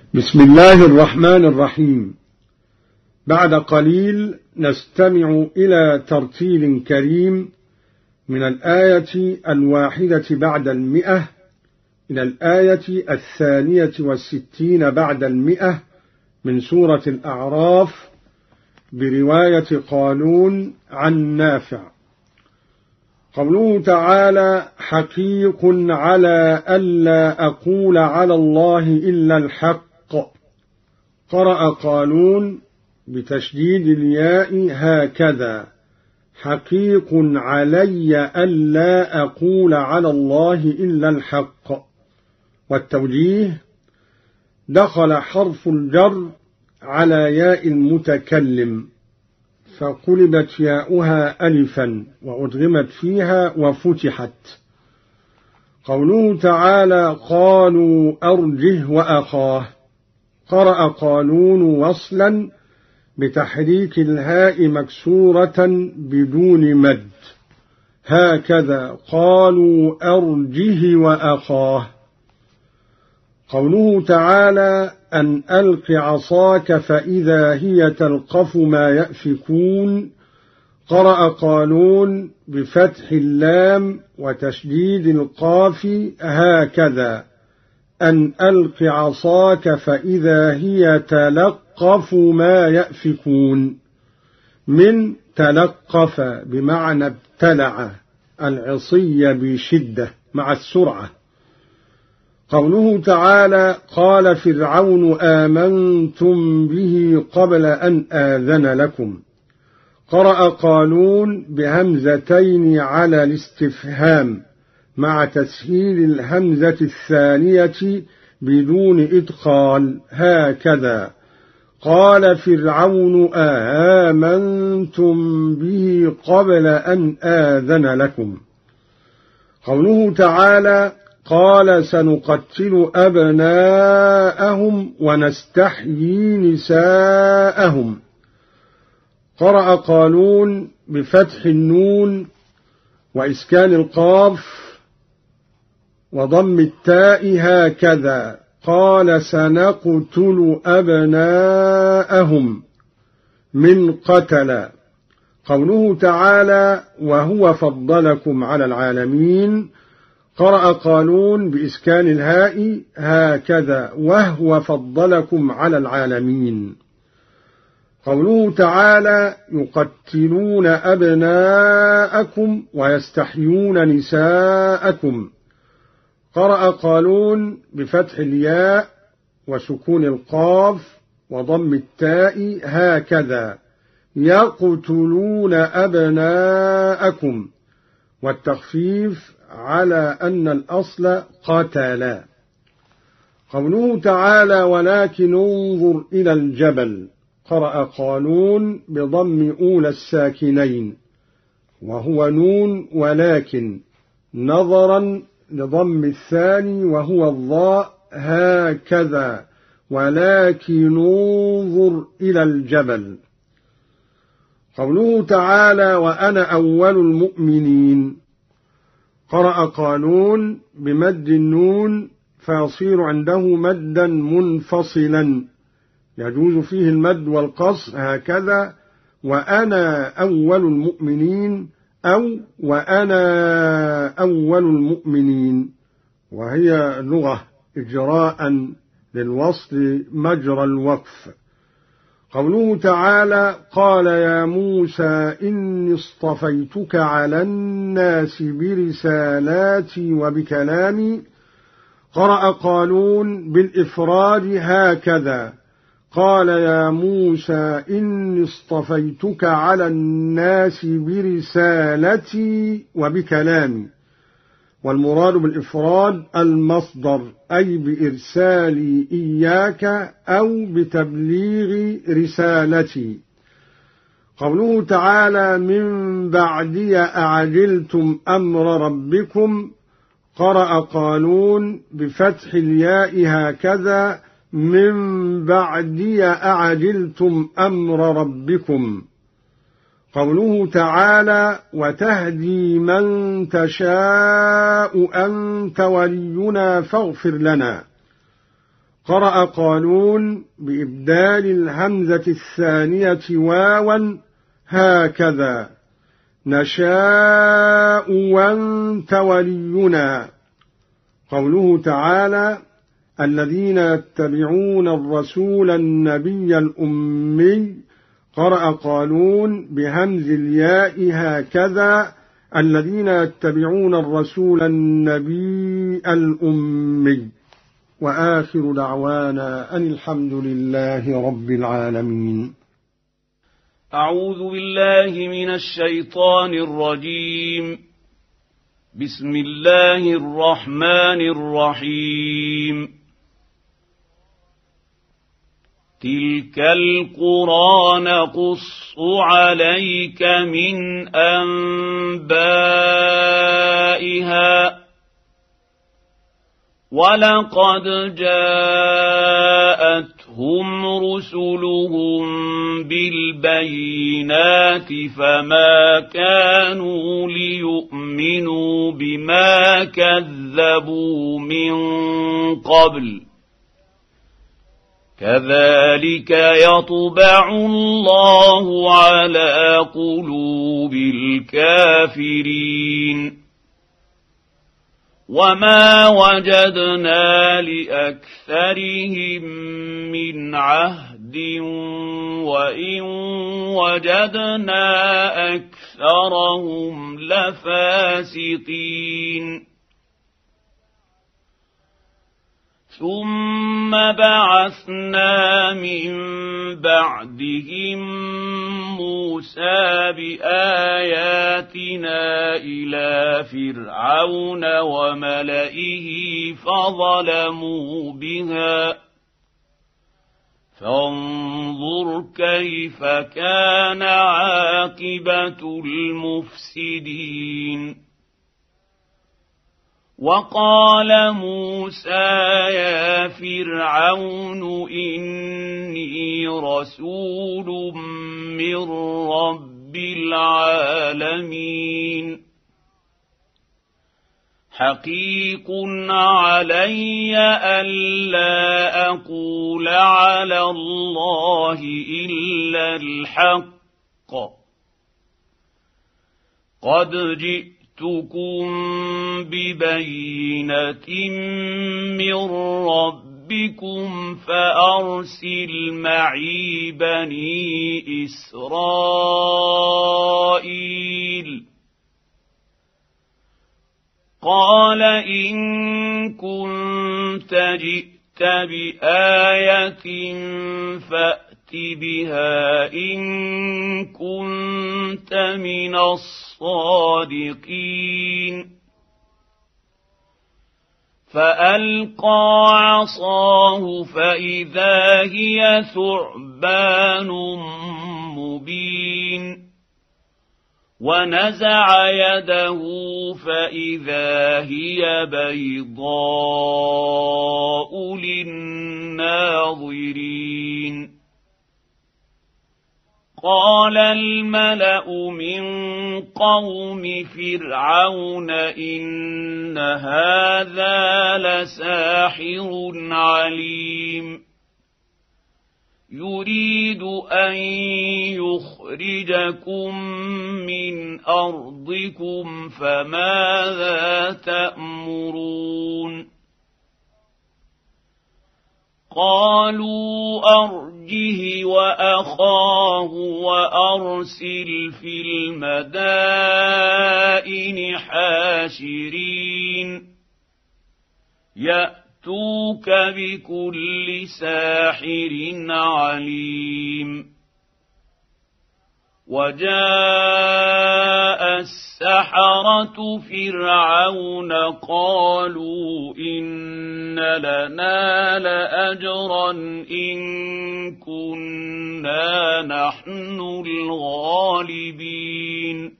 بسم الله الرحمن الرحيم. بعد قليل نستمع إلى ترتيل كريم من الآية 1 بعد 100 إلى الآية 62 بعد 100 من سورة الأعراف برواية قالون عن نافع. قوله تعالى: حقيق على ألا أقول على الله إلا الحق. قرأ قالون بتشديد الياء هكذا: حقيق علي ألا أقول على الله إلا الحق. والتوجيه: دخل حرف الجر على ياء المتكلم فقلبت ياؤها ألفا وأدغمت فيها وفتحت. قوله تعالى: قالوا أرجه وأخاه. قرأ قالون وصلا بتحريك الهاء مكسورة بدون مد هكذا: قالوا أرجه وأخاه. قوله تعالى: أن ألق عصاك فإذا هي تلقف ما يأفكون. قرأ قالون بفتح اللام وتشديد القاف هكذا: أن ألق عصاك فإذا هي تلقف ما يأفكون. من تلقف بمعنى ابتلع العصي بشدة مع السرعة. قوله تعالى: قال فرعون آمنتم به قبل أن آذن لكم. قرأ قالون بهمزتين على الاستفهام مع تسهيل الهمزة الثانية بدون إدخال هكذا: قال فرعون آمنتم به قبل أن آذن لكم. قوله تعالى: قال سنقتل أبناءهم ونستحيي نساءهم. قرأ قالون بفتح النون وإسكان القاف وضم التاء هكذا: قال سنقتل أبناءهم. من قتل. قوله تعالى: وهو فضلكم على العالمين. قرأ قالون بإسكان الهاء هكذا: وهو فضلكم على العالمين. قوله تعالى: يقتلون أبناءكم ويستحيون نساءكم. قرأ قالون بفتح الياء وسكون القاف وضم التاء هكذا: يقتلون أبناءكم، والتخفيف على أن الأصل قتل. قوله تعالى: ولكن انظر إلى الجبل. قرأ قالون بضم أولى الساكنين وهو نون ولكن، نظرا لضم الثاني وهو الضاء هكذا: ولكن انظر إلى الجبل. قوله تعالى: وأنا أول المؤمنين. قرأ قالون بمد النون فيصير عنده مدا منفصلا يجوز فيه المد والقصر هكذا: وأنا أول المؤمنين أو وأنا أول المؤمنين، وهي لغة إجراء للوصل مجرى الوقف. قوله تعالى: قال يا موسى إني اصطفيتك على الناس برسالاتي وبكلامي. قرأ قالون بالإفراد هكذا: قال يا موسى إني اصطفيتك على الناس برسالتي وبكلامي. والمراد بالإفراد المصدر، أي بإرسالي إياك أو بتبليغ رسالتي. قوله تعالى: من بعدي أعجلتم أمر ربكم. قرأ قالون بفتح الياء هكذا: من بعدي أعجلتم أمر ربكم. قوله تعالى: وتهدي من تشاء أنت ولينا فاغفر لنا. قرأ قالون بإبدال الهمزة الثانية واوا هكذا: نشاء وانت ولينا. قوله تعالى: الذين يتبعون الرسول النبي الأمي، قرأ قالون بهمز الياء هكذا: الذين يتبعون الرسول النبي الأمي. وآخر دعوانا أن الحمد لله رب العالمين. أعوذ بالله من الشيطان الرجيم. بسم الله الرحمن الرحيم. تلك القرى نقص عليك من أنبائها، ولقد جاءتهم رسلهم بالبينات فما كانوا ليؤمنوا بما كذبوا من قبل، كذلك يطبع الله على قلوب الكافرين. وما وجدنا لأكثرهم من عهد، وإن وجدنا أكثرهم لفاسقين. ثم بعثنا من بعدهم موسى بآياتنا إلى فرعون وملئه فظلموا بها، فانظر كيف كان عاقبة المفسدين. وقال موسى يا فرعون إني رسول من رب العالمين، حقيق علي ألا أقول على الله إلا الحق، قد جئتكم ببينة من ربكم فأرسل معي بني إسرائيل. قال إن كنت جئت بآية فأت بها إن كنت من الصادقين. فألقى عصاه فإذا هي ثعبان مبين، ونزع يده فإذا هي بيضاء للناظرين. قال الملأ من قوم فرعون إن هذا لساحر عليم، يريد أن يخرجكم من أرضكم فماذا تأمرون؟ قالوا أرجه وأخاه وأرسل في المدائن حاشرين يأتوك بكل ساحر عليم. وجاء السحرة فرعون قالوا إن لنا لأجرا إن كنا نحن الغالبين.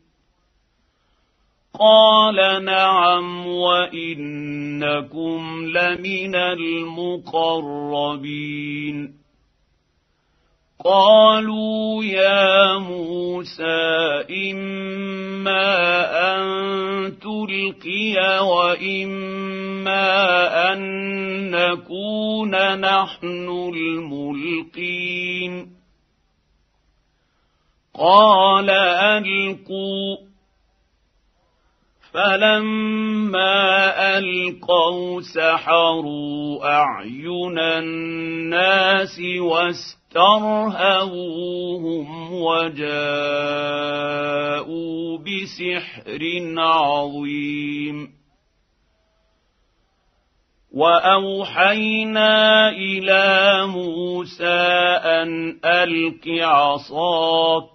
قال نعم وإنكم لمن المقربين. قالوا يا موسى إما أن تلقي وإما أن نكون نحن الملقين قال ألقوا فلما ألقوا سحروا أعين الناس واسترهبوهم وجاءوا بسحر عظيم وأوحينا إلى موسى أن ألق عصاك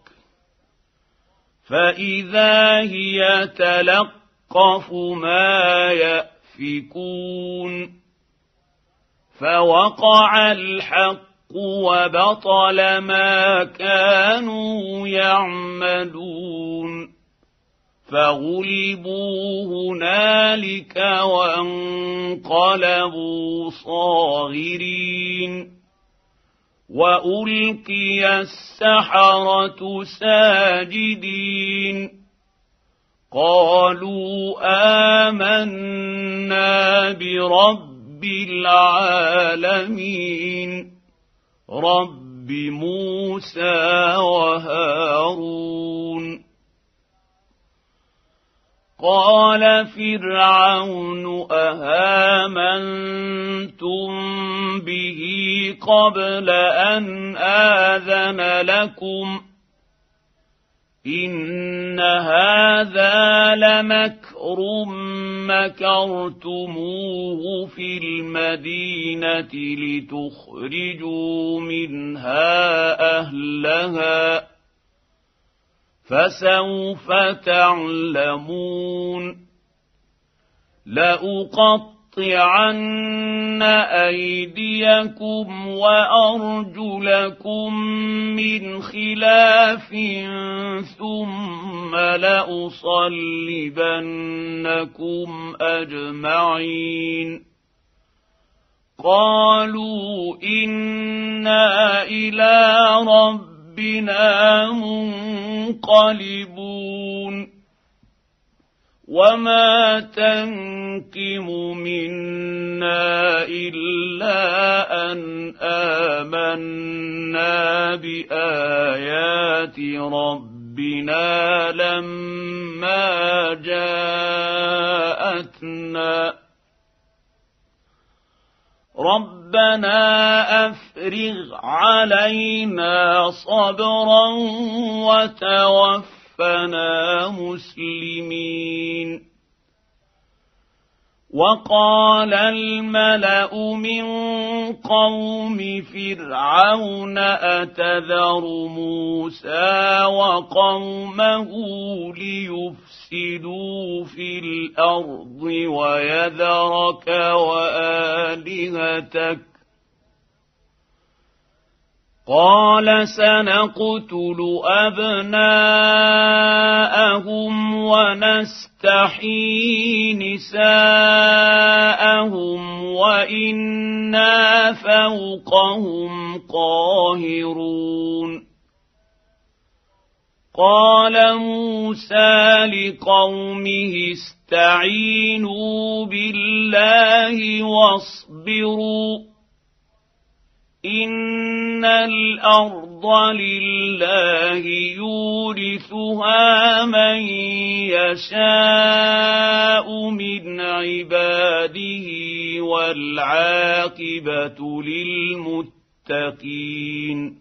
فإذا هي تلقف ما يأفكون فوقع الحق وبطل ما كانوا يعملون فغلبوا هنالك وانقلبوا صاغرين وألقي السحرة ساجدين قالوا آمنا برب العالمين رب موسى وهارون قال فرعون أهامنتم به قبل أن آذن لكم إن هذا لمكر مكرتموه في المدينة لتخرجوا منها أهلها فسوف تعلمون لأقطعن أيديكم وأرجلكم من خلاف ثم لأصلبنكم أجمعين قالوا إنا إلى ربنا منقلبون وما تنقم منا إلا أن آمنا بآيات ربنا لما جاءتنا ربنا أفرغ علينا صبرا وتوفنا مسلمين وقال الملأ من قوم فرعون أتذر موسى وقومه ليفسدوا في الأرض ويذرك وآلهتك قال سنقتل أبناءهم ونستحيي نساءهم وإنا فوقهم قاهرون قال موسى لقومه استعينوا بالله واصبروا إن الأرض لله يورثها من يشاء من عباده والعاقبة للمتقين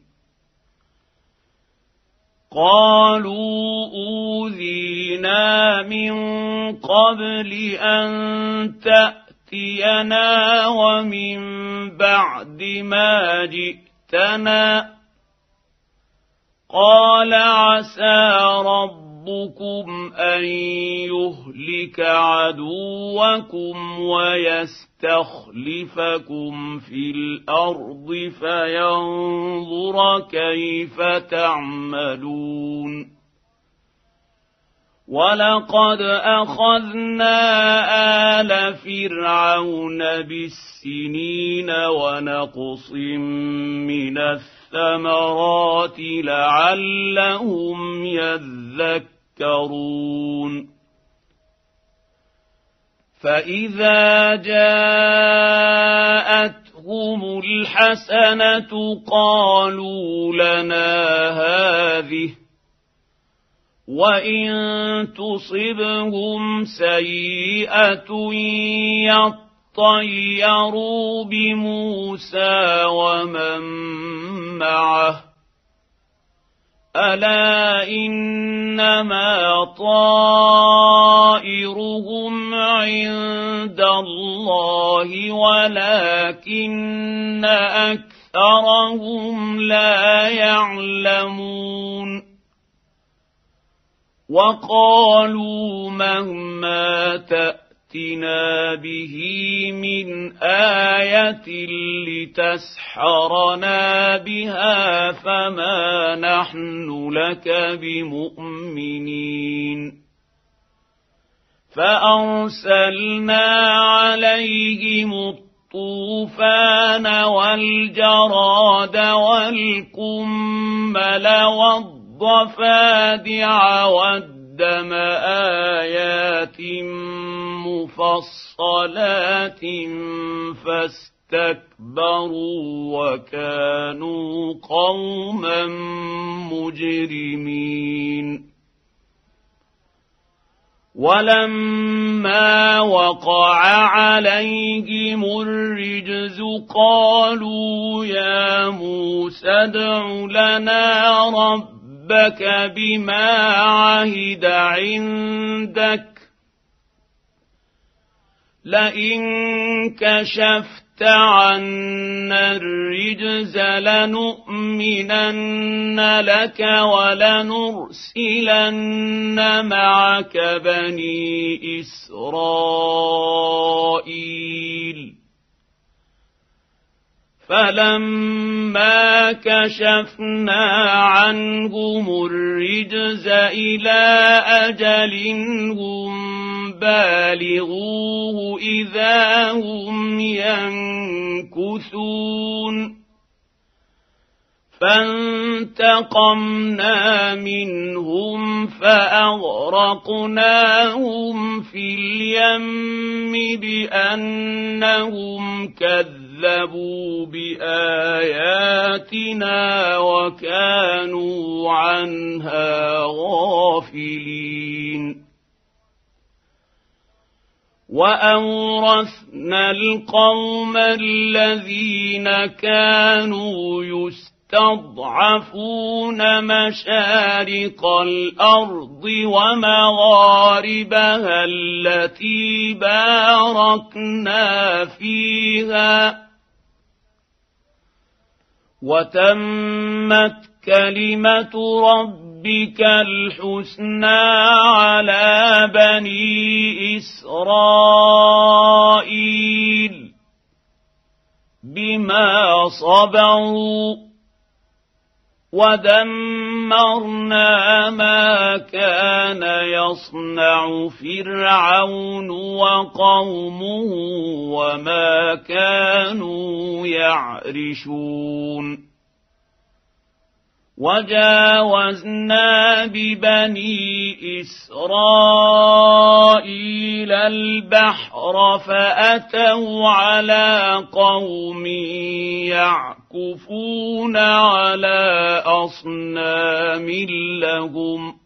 قالوا أوذينا من قبل أن تأتينا ومن بعد ما جئتنا قال عسى ربكم أن يهلك عدوكم ويستخلفكم في الأرض فينظر كيف تعملون ولقد أخذنا آل فرعون بالسنين ونقص من الثمرات لعلهم يذكرون فإذا جاءتهم الحسنة قالوا لنا هذه وإن تصبهم سيئة يطيروا بموسى ومن معه ألا إنما طائرهم عند الله ولكن أكثرهم لا يعلمون وقالوا مهما تأتنا به من آية لتسحرنا بها فما نحن لك بمؤمنين فأرسلنا عليهم الطوفان والجراد والقمل والضفادع والدم آيات مفصلات فاستكبروا وكانوا قوما مجرمين ولما وقع عليهم الرجز قالوا يا موسى ادع لنا ربك بما عهد عندك لئن كشفت عنا الرجز لنؤمنن لك ولنرسلن معك بني إسرائيل فلما كشفنا عنهم الرجز إلى أجل هم بالغوه إذا هم ينكثون فانتقمنا منهم فأغرقناهم في اليم بأنهم كذبوا بآياتنا وكانوا عنها غافلين وأورثنا القوم الذين كانوا يستضعفون مشارق الأرض ومغاربها التي باركنا فيها وتمت كلمة ربك الحسنى على بني إسرائيل بما صبروا ودمرنا ما كان يصنع فرعون وقومه وما كانوا يعرشون وجاوزنا ببني إسرائيل البحر فأتوا على قوم يعكفون على أصنام لهم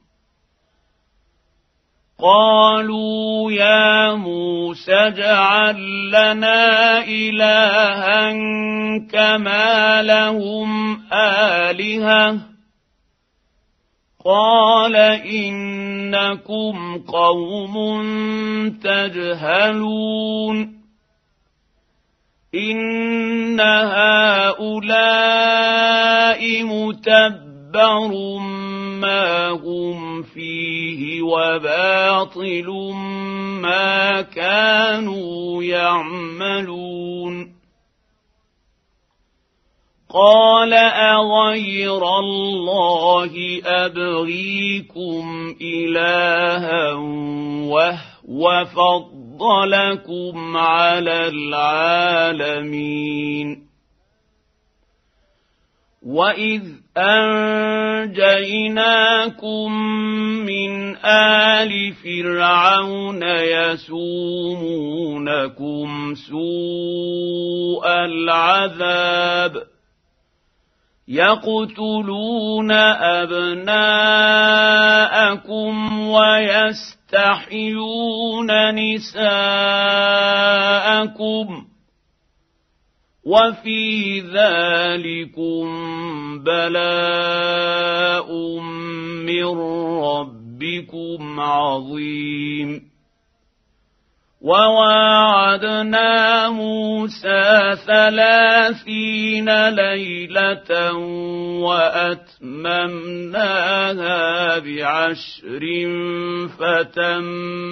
قالوا يا موسى اجعل لنا إلها كما لهم آلهة قال إنكم قوم تجهلون إن هؤلاء متبر ما هم فيه وباطل ما كانوا يعملون قال أغير الله أبغيكم إلها وهو فضلكم على العالمين وإذ أنجيناكم من آل فرعون يسومونكم سوء العذاب يقتلون أبناءكم ويستحيون نساءكم وفي ذلكم بلاء من ربكم عظيم وواعدنا موسى 30 ليلة وأتممناها ب10 فتم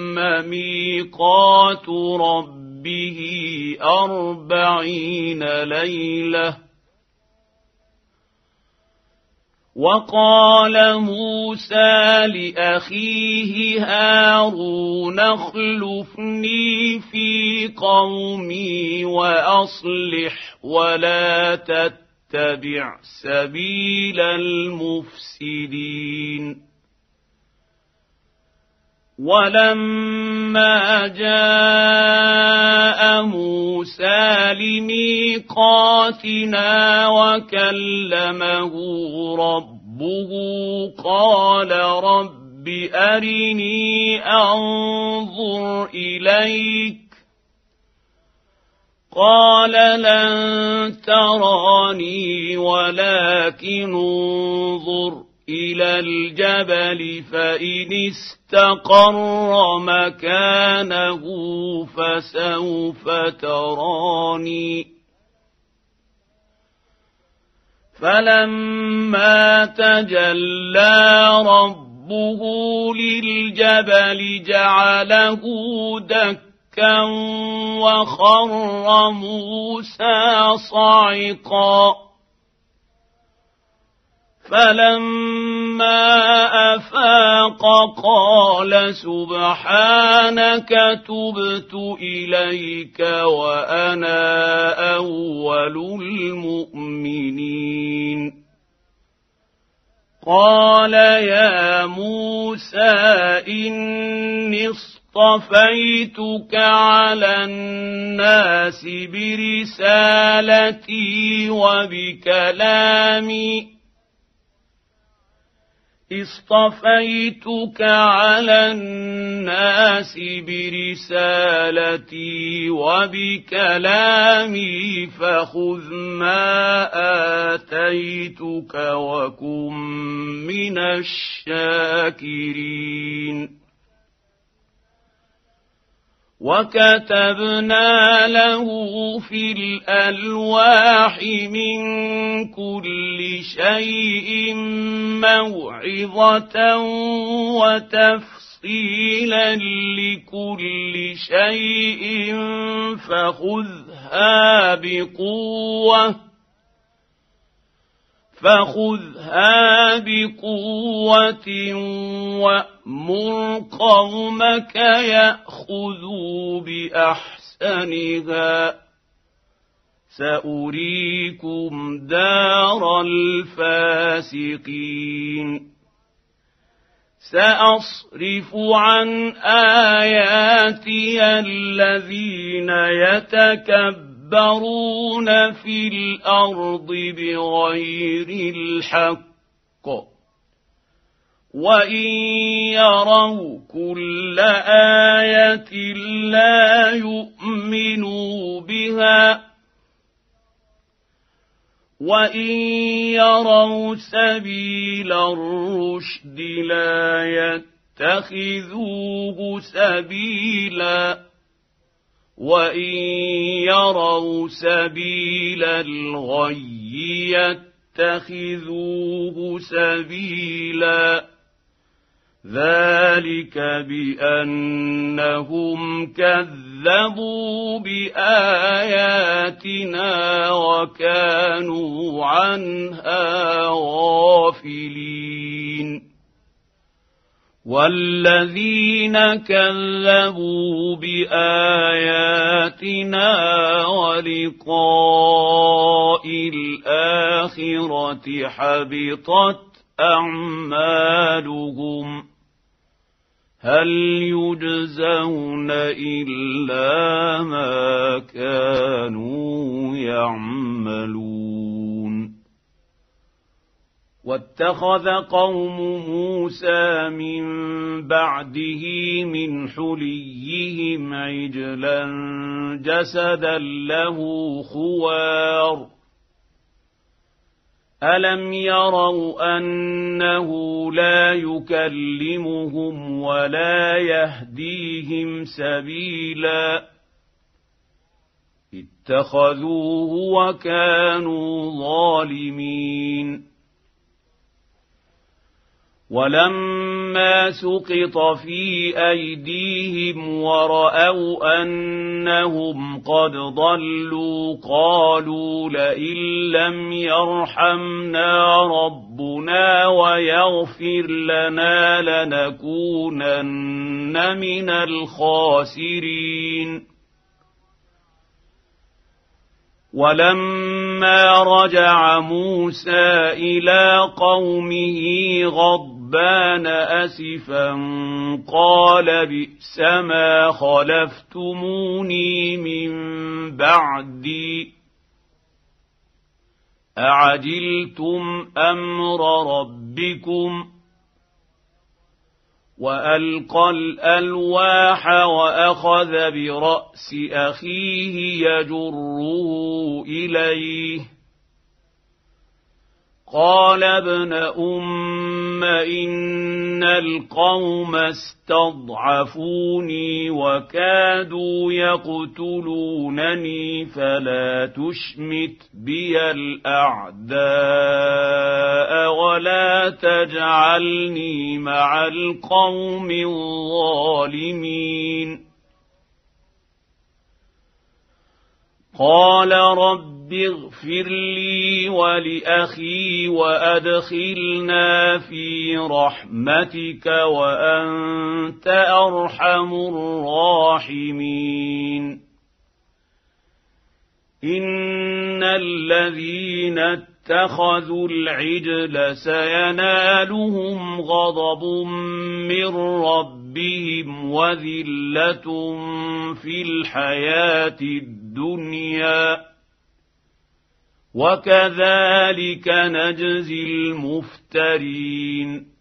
ميقات ربه 40 ليلة وقال موسى لأخيه هارون اخلفني في قومي وأصلح ولا تتبع سبيل المفسدين ولما جاء موسى لميقاتنا وكلمه ربه قال رب أرني أنظر إليك قال لن تراني ولكن انظر إلى الجبل فإن استقر مكانه فسوف تراني فلما تجلى ربه للجبل جعله دكا وخر موسى صعقا فلما أفاق قال سبحانك تبت إليك وأنا أول المؤمنين قال يا موسى إني اصطفيتك على الناس برسالتي وبكلامي اصطفيتك على الناس برسالتي وبكلامي فخذ ما آتيتك وكن من الشاكرين وكتبنا له في الألواح من كل شيء موعظة وتفصيلا لكل شيء فخذها بقوة وأمر قومك يأخذوا بأحسنها سأريكم دار الفاسقين سأصرف عن آياتي الذين يتكبرون في الأرض بغير الحق وإن يروا كل آية لا يؤمنوا بها وإن يروا سبيل الرشد لا يتخذوه سبيلا وإن يروا سبيل الغي يتخذوه سبيلا ذلك بأنهم كذبوا بآياتنا وكانوا عنها غافلين والذين كذبوا بآياتنا ولقاء الآخرة حبطت أعمالهم هل يجزون إلا ما كانوا يعملون واتخذ قوم موسى من بعده من حليهم عجلا جسدا له خوار ألم يروا أنه لا يكلمهم ولا يهديهم سبيلا اتخذوه وكانوا ظالمين ولما سقط في أيديهم ورأوا أنهم قد ضلوا قالوا لئن لم يرحمنا ربنا ويغفر لنا لنكونن من الخاسرين ولما رجع موسى إلى قومه غضبان أسفا قال بئس ما خلفتموني من بعدي أعجلتم أمر ربكم وألقى الألواح وأخذ برأس أخيه يجره إليه قال ابن أم إن القوم استضعفوني وكادوا يقتلونني فلا تشمت بي الأعداء ولا تجعلني مع القوم الظالمين قال رب اغفر لي ولأخي وأدخلنا في رحمتك وأنت أرحم الراحمين إن الذين اتخذوا العجل سينالهم غضب من ربهم وذلة في الحياة الدنيا وكذلك نجزي المفترين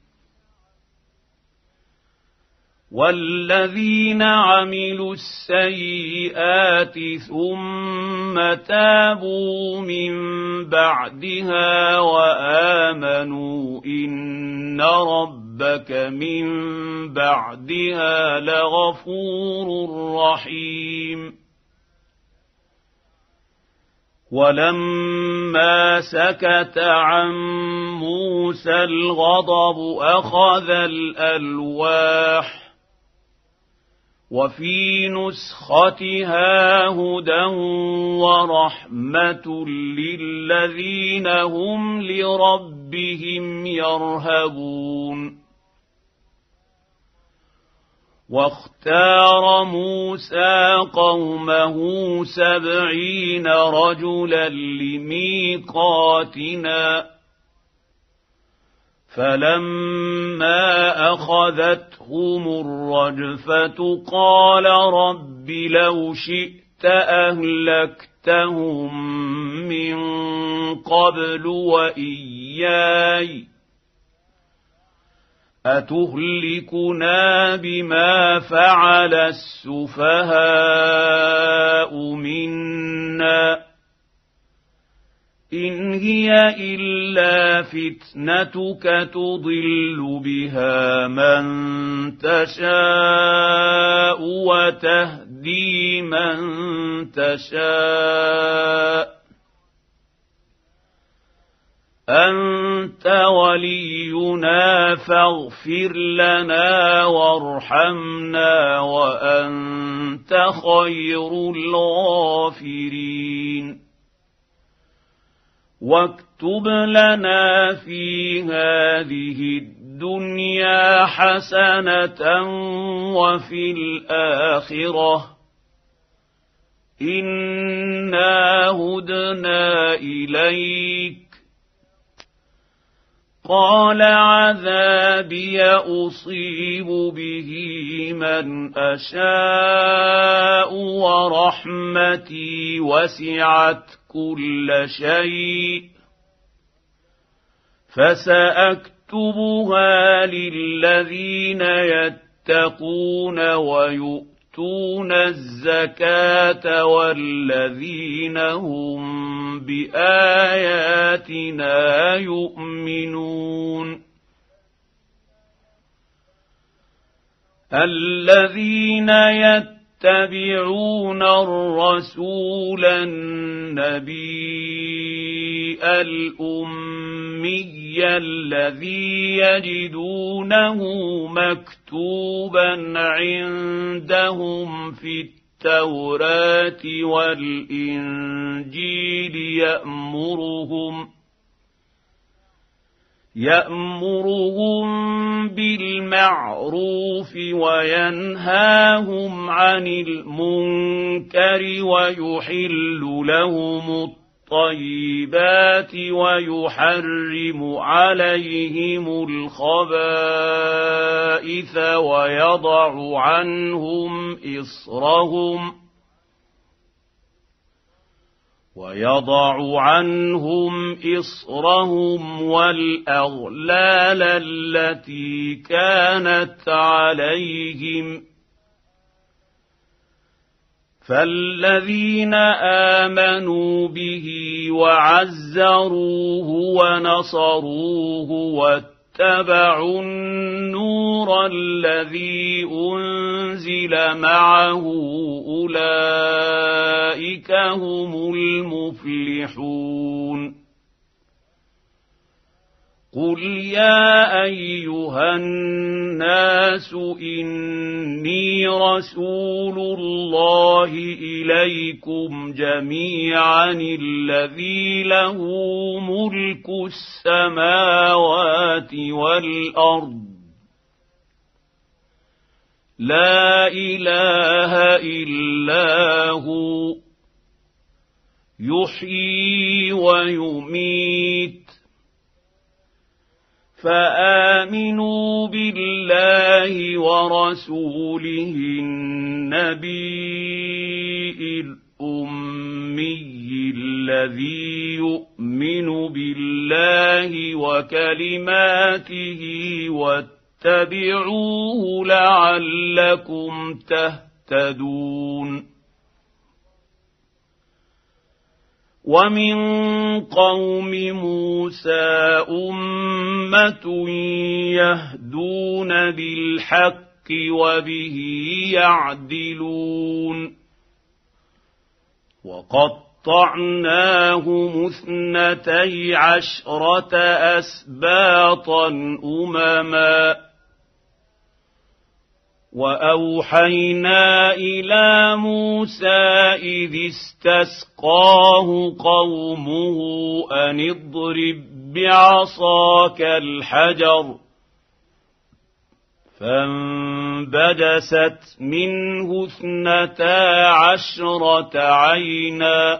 والذين عملوا السيئات ثم تابوا من بعدها وآمنوا إن ربك من بعدها لغفور رحيم ولما سكت عن موسى الغضب أخذ الألواح وفي نسختها هدى ورحمة للذين هم لربهم يرهبون واختار موسى قومه 70 رجلا لميقاتنا فلما أخذتهم الرجفة قال رب لو شئت أهلكتهم من قبل وإياي أتهلكنا بما فعل السفهاء منا إن هي إلا فتنتك تضل بها من تشاء وتهدي من تشاء أنت ولينا فاغفر لنا وارحمنا وأنت خير الغافرين واكتب لنا في هذه الدنيا حسنة وفي الآخرة إنا هدنا إليك قال عذابي أصيب به من أشاء ورحمتي وسعت كل شيء فسأكتبها للذين يتقون ويؤتون الزكاة والذين هم بآياتنا يؤمنون الذين يتبعون الرسول النبي الأمي الذي يجدونه مكتوبا عندهم في التوراة والإنجيل يأمرهم بالمعروف وينهاهم عن المنكر ويحل لهم الطيبات ويحرم عليهم الخبائث ويضع عنهم إصرهم والأغلال التي كانت عليهم فالذين آمنوا به وعزروه ونصروه واتبعوا النور الذي أنزل معه أولئك هم المفلحون قل يا أيها الناس إني رسول الله إليكم جميعا الذي له ملك السماوات والأرض لا إله إلا هو يحيي ويميت فآمنوا بالله ورسوله النبي الأمي الذي يؤمن بالله وكلماته واتبعوه لعلكم تهتدون ومن قوم موسى أمة يهدون بالحق وبه يعدلون وقطعناهم 12 أسباطا أمما وأوحينا إلى موسى إذ استسقاه قومه أن اضرب بعصاك الحجر فانبجست منه 12 عينا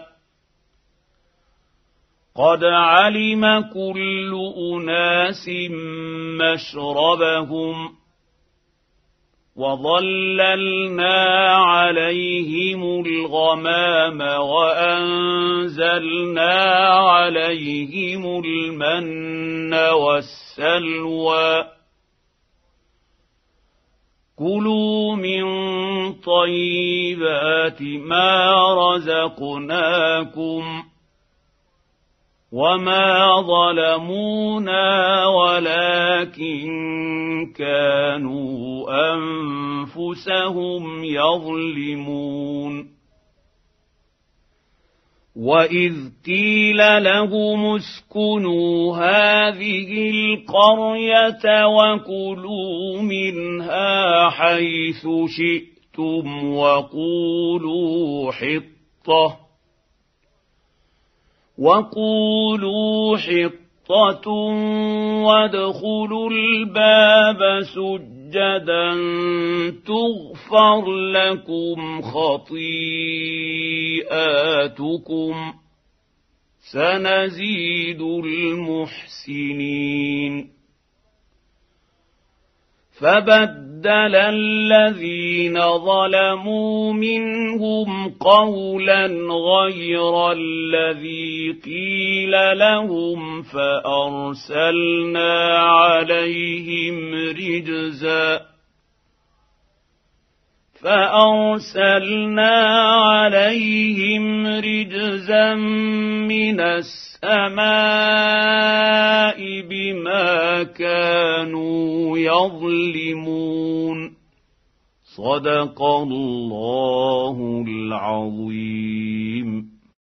قد علم كل أناس مشربهم وظللنا عليهم الغمام وأنزلنا عليهم المن والسلوى كلوا من طيبات ما رزقناكم وما ظلمونا ولكن كانوا أنفسهم يظلمون وإذ قيل لهم اسكنوا هذه القرية وكلوا منها حيث شئتم وقولوا حطة وادخلوا الباب سجدا تغفر لكم خطيئاتكم سنزيد المحسنين. فبدل الذين ظلموا منهم قولا غير الذي قيل لهم فأرسلنا عليهم رجزا من السماء بما كانوا يظلمون. صدق الله العظيم.